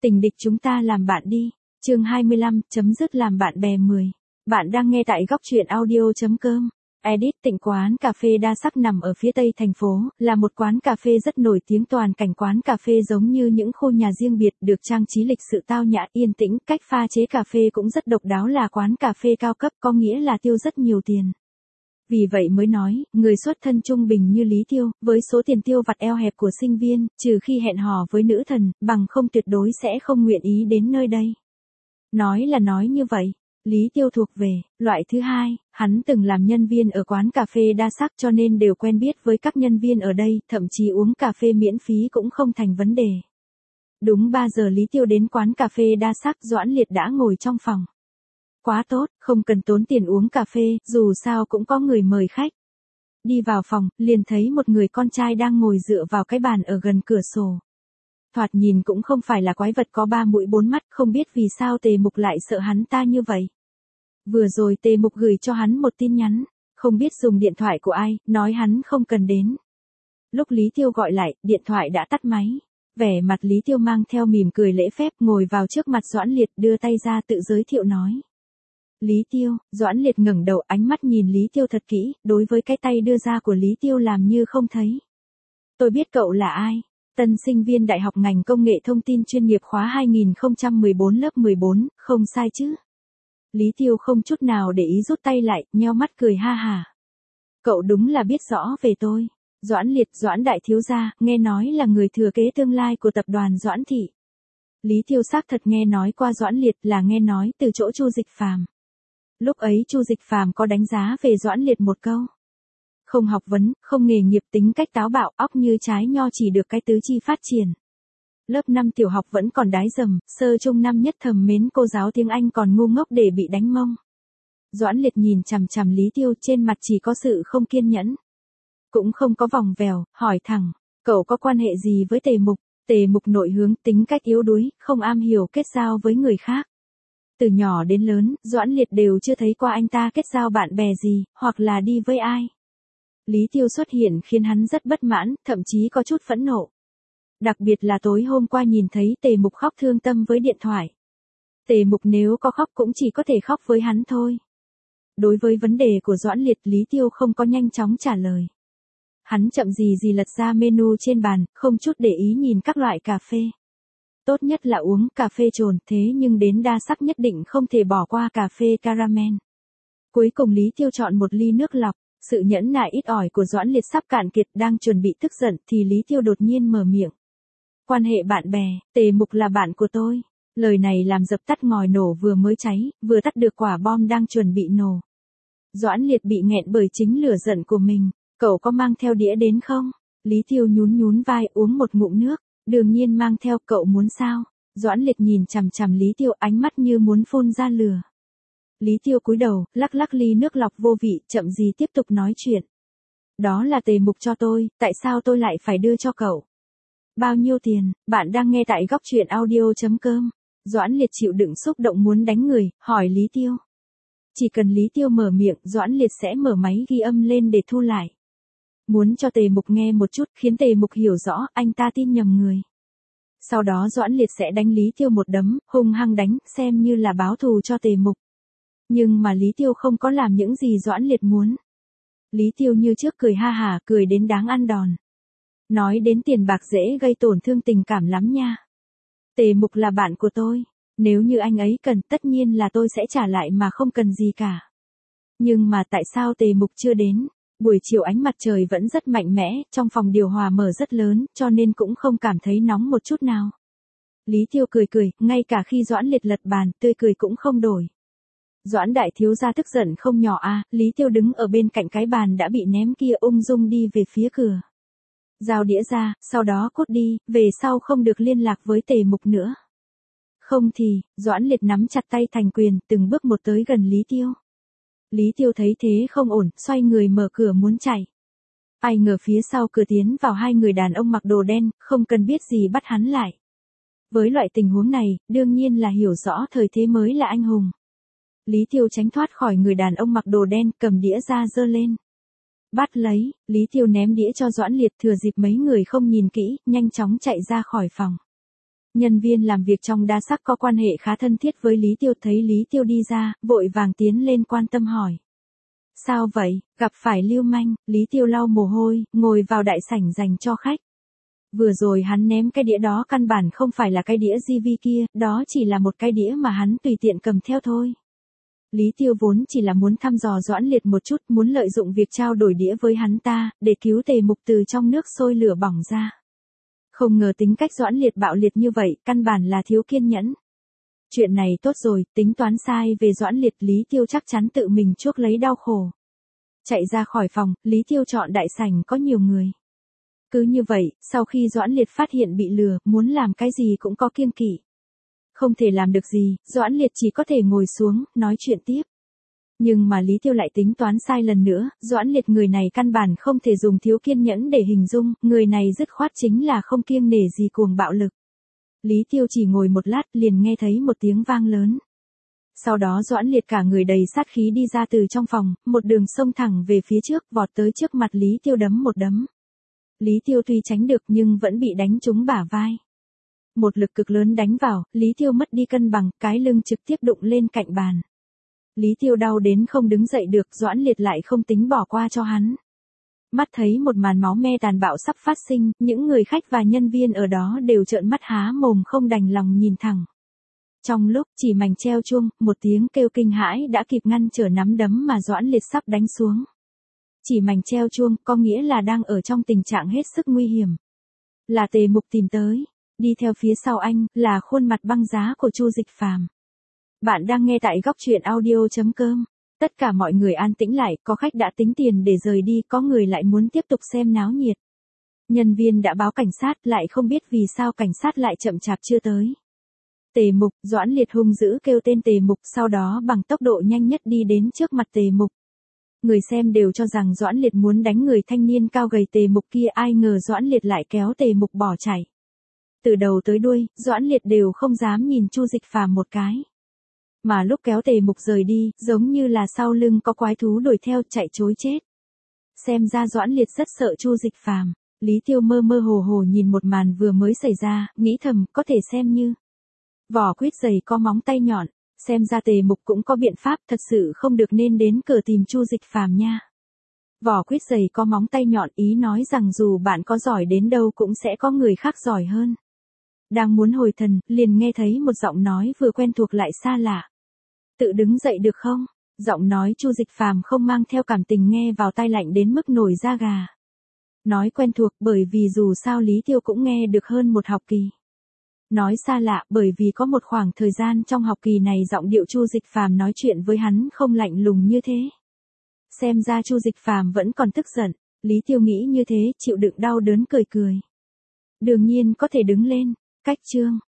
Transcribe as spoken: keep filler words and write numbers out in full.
Tình địch chúng ta làm bạn đi. Chương hai mươi lăm, chấm dứt làm bạn bè mười. Bạn đang nghe tại góc truyện audio chấm com. Edit. Tịnh quán cà phê đa sắc nằm ở phía tây thành phố, là một quán cà phê rất nổi tiếng. Toàn cảnh quán cà phê giống như những khu nhà riêng biệt, được trang trí lịch sự tao nhã, yên tĩnh. Cách pha chế cà phê cũng rất độc đáo, là quán cà phê cao cấp, có nghĩa là tiêu rất nhiều tiền. Vì vậy mới nói, người xuất thân trung bình như Lý Tiêu, với số tiền tiêu vặt eo hẹp của sinh viên, trừ khi hẹn hò với nữ thần, bằng không tuyệt đối sẽ không nguyện ý đến nơi đây. Nói là nói như vậy, Lý Tiêu thuộc về loại thứ hai, hắn từng làm nhân viên ở quán cà phê đa sắc cho nên đều quen biết với các nhân viên ở đây, thậm chí uống cà phê miễn phí cũng không thành vấn đề. Đúng ba giờ Lý Tiêu đến quán cà phê đa sắc, Doãn Liệt đã ngồi trong phòng. Quá tốt, không cần tốn tiền uống cà phê, dù sao cũng có người mời khách. Đi vào phòng, liền thấy một người con trai đang ngồi dựa vào cái bàn ở gần cửa sổ. Thoạt nhìn cũng không phải là quái vật có ba mũi bốn mắt, không biết vì sao Tề Mục lại sợ hắn ta như vậy. Vừa rồi Tề Mục gửi cho hắn một tin nhắn, không biết dùng điện thoại của ai, nói hắn không cần đến. Lúc Lý Tiêu gọi lại, điện thoại đã tắt máy. Vẻ mặt Lý Tiêu mang theo mỉm cười lễ phép, ngồi vào trước mặt Doãn Liệt, đưa tay ra tự giới thiệu nói. Lý Tiêu. Doãn Liệt ngẩng đầu, ánh mắt nhìn Lý Tiêu thật kỹ, đối với cái tay đưa ra của Lý Tiêu làm như không thấy. Tôi biết cậu là ai. Tân sinh viên Đại học ngành Công nghệ Thông tin chuyên nghiệp khóa hai nghìn không trăm mười bốn lớp mười bốn, không sai chứ. Lý Tiêu không chút nào để ý, rút tay lại, nheo mắt cười ha hà. Cậu đúng là biết rõ về tôi. Doãn Liệt. Doãn đại thiếu gia, nghe nói là người thừa kế tương lai của tập đoàn Doãn Thị. Lý Tiêu xác thật nghe nói qua Doãn Liệt, là nghe nói từ chỗ Chu Dịch Phàm. Lúc ấy Chu Dịch Phàm có đánh giá về Doãn Liệt một câu. Không học vấn, không nghề nghiệp, tính cách táo bạo, óc như trái nho, chỉ được cái tứ chi phát triển. Lớp năm tiểu học vẫn còn đái dầm, sơ trung năm nhất thầm mến cô giáo tiếng Anh, còn ngu ngốc để bị đánh mông. Doãn Liệt nhìn chằm chằm Lý Tiêu, trên mặt chỉ có sự không kiên nhẫn. Cũng không có vòng vèo, hỏi thẳng, cậu có quan hệ gì với Tề Mục? Tề Mục nội hướng, tính cách yếu đuối, không am hiểu kết giao với người khác. Từ nhỏ đến lớn, Doãn Liệt đều chưa thấy qua anh ta kết giao bạn bè gì, hoặc là đi với ai. Lý Tiêu xuất hiện khiến hắn rất bất mãn, thậm chí có chút phẫn nộ. Đặc biệt là tối hôm qua nhìn thấy Tề Mục khóc thương tâm với điện thoại. Tề Mục nếu có khóc cũng chỉ có thể khóc với hắn thôi. Đối với vấn đề của Doãn Liệt, Lý Tiêu không có nhanh chóng trả lời. Hắn chậm gì gì lật ra menu trên bàn, không chút để ý nhìn các loại cà phê. Tốt nhất là uống cà phê trồn, thế nhưng đến đa sắc nhất định không thể bỏ qua cà phê caramel. Cuối cùng Lý Tiêu chọn một ly nước lọc. Sự nhẫn nại ít ỏi của Doãn Liệt sắp cạn kiệt, đang chuẩn bị tức giận thì Lý Tiêu đột nhiên mở miệng. Quan hệ bạn bè, Tề Mục là bạn của tôi. Lời này làm dập tắt ngòi nổ vừa mới cháy, vừa tắt được quả bom đang chuẩn bị nổ. Doãn Liệt bị nghẹn bởi chính lửa giận của mình. Cậu có mang theo đĩa đến không? Lý Tiêu nhún nhún vai, uống một ngụm nước. Đương nhiên mang theo, cậu muốn sao? Doãn Liệt nhìn chằm chằm Lý Tiêu, ánh mắt như muốn phun ra lửa. Lý Tiêu cúi đầu, lắc lắc ly nước lọc vô vị, chậm gì tiếp tục nói chuyện. Đó là Tề Mục cho tôi, tại sao tôi lại phải đưa cho cậu? Bao nhiêu tiền? Bạn đang nghe tại góc truyện audio chấm com. Doãn Liệt chịu đựng xúc động muốn đánh người, hỏi Lý Tiêu. Chỉ cần Lý Tiêu mở miệng, Doãn Liệt sẽ mở máy ghi âm lên để thu lại. Muốn cho Tề Mục nghe một chút, khiến Tề Mục hiểu rõ, anh ta tin nhầm người. Sau đó Doãn Liệt sẽ đánh Lý Tiêu một đấm, hung hăng đánh, xem như là báo thù cho Tề Mục. Nhưng mà Lý Tiêu không có làm những gì Doãn Liệt muốn. Lý Tiêu như trước cười ha hả, cười đến đáng ăn đòn. Nói đến tiền bạc dễ gây tổn thương tình cảm lắm nha. Tề Mục là bạn của tôi. Nếu như anh ấy cần, tất nhiên là tôi sẽ trả lại mà không cần gì cả. Nhưng mà tại sao Tề Mục chưa đến? Buổi chiều ánh mặt trời vẫn rất mạnh mẽ, trong phòng điều hòa mở rất lớn, cho nên cũng không cảm thấy nóng một chút nào. Lý Tiêu cười cười, ngay cả khi Doãn Liệt lật bàn, tươi cười cũng không đổi. Doãn đại thiếu gia tức giận không nhỏ à, Lý Tiêu đứng ở bên cạnh cái bàn đã bị ném kia, ung dung đi về phía cửa. Giao đĩa ra, sau đó cút đi, về sau không được liên lạc với Tề Mục nữa. Không thì, Doãn Liệt nắm chặt tay thành quyền, từng bước một tới gần Lý Tiêu. Lý Tiêu thấy thế không ổn, xoay người mở cửa muốn chạy. Ai ngờ phía sau cửa tiến vào hai người đàn ông mặc đồ đen, không cần biết gì bắt hắn lại. Với loại tình huống này, đương nhiên là hiểu rõ thời thế mới là anh hùng. Lý Tiêu tránh thoát khỏi người đàn ông mặc đồ đen, cầm đĩa ra giơ lên. Bắt lấy, Lý Tiêu ném đĩa cho Doãn Liệt, thừa dịp mấy người không nhìn kỹ, nhanh chóng chạy ra khỏi phòng. Nhân viên làm việc trong đa sắc có quan hệ khá thân thiết với Lý Tiêu, thấy Lý Tiêu đi ra, vội vàng tiến lên quan tâm hỏi. Sao vậy, gặp phải lưu manh? Lý Tiêu lau mồ hôi, ngồi vào đại sảnh dành cho khách. Vừa rồi hắn ném cái đĩa đó căn bản không phải là cái đĩa gi vi kia, đó chỉ là một cái đĩa mà hắn tùy tiện cầm theo thôi. Lý Tiêu vốn chỉ là muốn thăm dò Doãn Liệt một chút, muốn lợi dụng việc trao đổi đĩa với hắn ta, để cứu Tề Mục từ trong nước sôi lửa bỏng ra. Không ngờ tính cách Doãn Liệt bạo liệt như vậy, căn bản là thiếu kiên nhẫn. Chuyện này tốt rồi, tính toán sai về Doãn Liệt, Lý Tiêu chắc chắn tự mình chuốc lấy đau khổ. Chạy ra khỏi phòng, Lý Tiêu chọn đại sảnh có nhiều người. Cứ như vậy, sau khi Doãn Liệt phát hiện bị lừa, muốn làm cái gì cũng có kiêng kỵ. Không thể làm được gì, Doãn Liệt chỉ có thể ngồi xuống, nói chuyện tiếp. Nhưng mà Lý Tiêu lại tính toán sai lần nữa, Doãn Liệt người này căn bản không thể dùng thiếu kiên nhẫn để hình dung, người này dứt khoát chính là không kiêng nể gì cuồng bạo lực. Lý Tiêu chỉ ngồi một lát liền nghe thấy một tiếng vang lớn. Sau đó Doãn Liệt cả người đầy sát khí đi ra từ trong phòng, một đường xông thẳng về phía trước, vọt tới trước mặt Lý Tiêu đấm một đấm. Lý Tiêu tuy tránh được nhưng vẫn bị đánh trúng bả vai. Một lực cực lớn đánh vào, Lý Tiêu mất đi cân bằng, cái lưng trực tiếp đụng lên cạnh bàn. Lý Tiêu đau đến không đứng dậy được, Doãn Liệt lại không tính bỏ qua cho hắn. Mắt thấy một màn máu me tàn bạo sắp phát sinh, những người khách và nhân viên ở đó đều trợn mắt há mồm không đành lòng nhìn thẳng. Trong lúc chỉ mảnh treo chuông, một tiếng kêu kinh hãi đã kịp ngăn trở nắm đấm mà Doãn Liệt sắp đánh xuống. Chỉ mảnh treo chuông, có nghĩa là đang ở trong tình trạng hết sức nguy hiểm. Là Tề Mục tìm tới. Đi theo phía sau anh, là khuôn mặt băng giá của Chu Dịch Phàm. Bạn đang nghe tại góc truyện audio chấm com. Tất cả mọi người an tĩnh lại, có khách đã tính tiền để rời đi, có người lại muốn tiếp tục xem náo nhiệt. Nhân viên đã báo cảnh sát, lại không biết vì sao cảnh sát lại chậm chạp chưa tới. Tề Mục, Doãn Liệt hung dữ kêu tên Tề Mục, sau đó bằng tốc độ nhanh nhất đi đến trước mặt Tề Mục. Người xem đều cho rằng Doãn Liệt muốn đánh người thanh niên cao gầy Tề Mục kia, ai ngờ Doãn Liệt lại kéo Tề Mục bỏ chạy. Từ đầu tới đuôi, Doãn Liệt đều không dám nhìn Chu Dịch Phàm một cái. Mà lúc kéo Tề Mục rời đi, giống như là sau lưng có quái thú đuổi theo, chạy trối chết. Xem ra Doãn Liệt rất sợ Chu Dịch Phàm. Lý Tiêu mơ mơ hồ hồ nhìn một màn vừa mới xảy ra, nghĩ thầm, có thể xem như vỏ quýt dày có móng tay nhọn. Xem ra Tề Mục cũng có biện pháp, thật sự không được nên đến cửa tìm Chu Dịch Phàm nha. Vỏ quýt dày có móng tay nhọn, ý nói rằng dù bạn có giỏi đến đâu cũng sẽ có người khác giỏi hơn. Đang muốn hồi thần, liền nghe thấy một giọng nói vừa quen thuộc lại xa lạ. Tự đứng dậy được không? Giọng nói Chu Dịch Phàm không mang theo cảm tình, nghe vào tai lạnh đến mức nổi da gà. Nói quen thuộc bởi vì dù sao Lý Tiêu cũng nghe được hơn một học kỳ. Nói xa lạ bởi vì có một khoảng thời gian trong học kỳ này giọng điệu Chu Dịch Phàm nói chuyện với hắn không lạnh lùng như thế. Xem ra Chu Dịch Phàm vẫn còn tức giận, Lý Tiêu nghĩ như thế, chịu đựng đau đớn cười cười. Đương nhiên có thể đứng lên, cách chương.